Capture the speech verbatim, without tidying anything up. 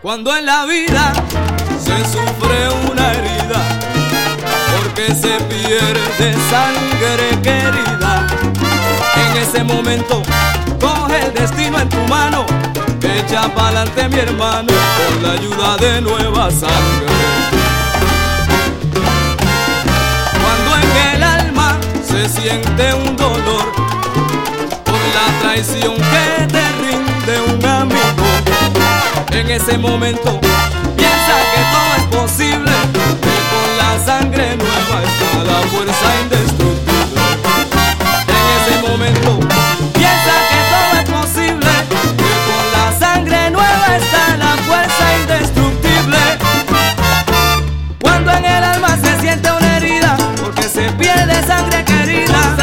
Cuando en la vida se sufre una herida, porque se pierde sangre querida, en ese momento coge el destino en tu mano, echa pa'lante mi hermano, con la ayuda de nueva sangre. Cuando en el alma se siente un dolor por la traición que te rinde un amigo, en ese momento piensa que todo es posible, que con la sangre nueva está la fuerza indestructible. En ese momento piensa que todo es posible, que con la sangre nueva está la fuerza indestructible. Cuando en el alma se siente una herida, porque se pierde sangre querida,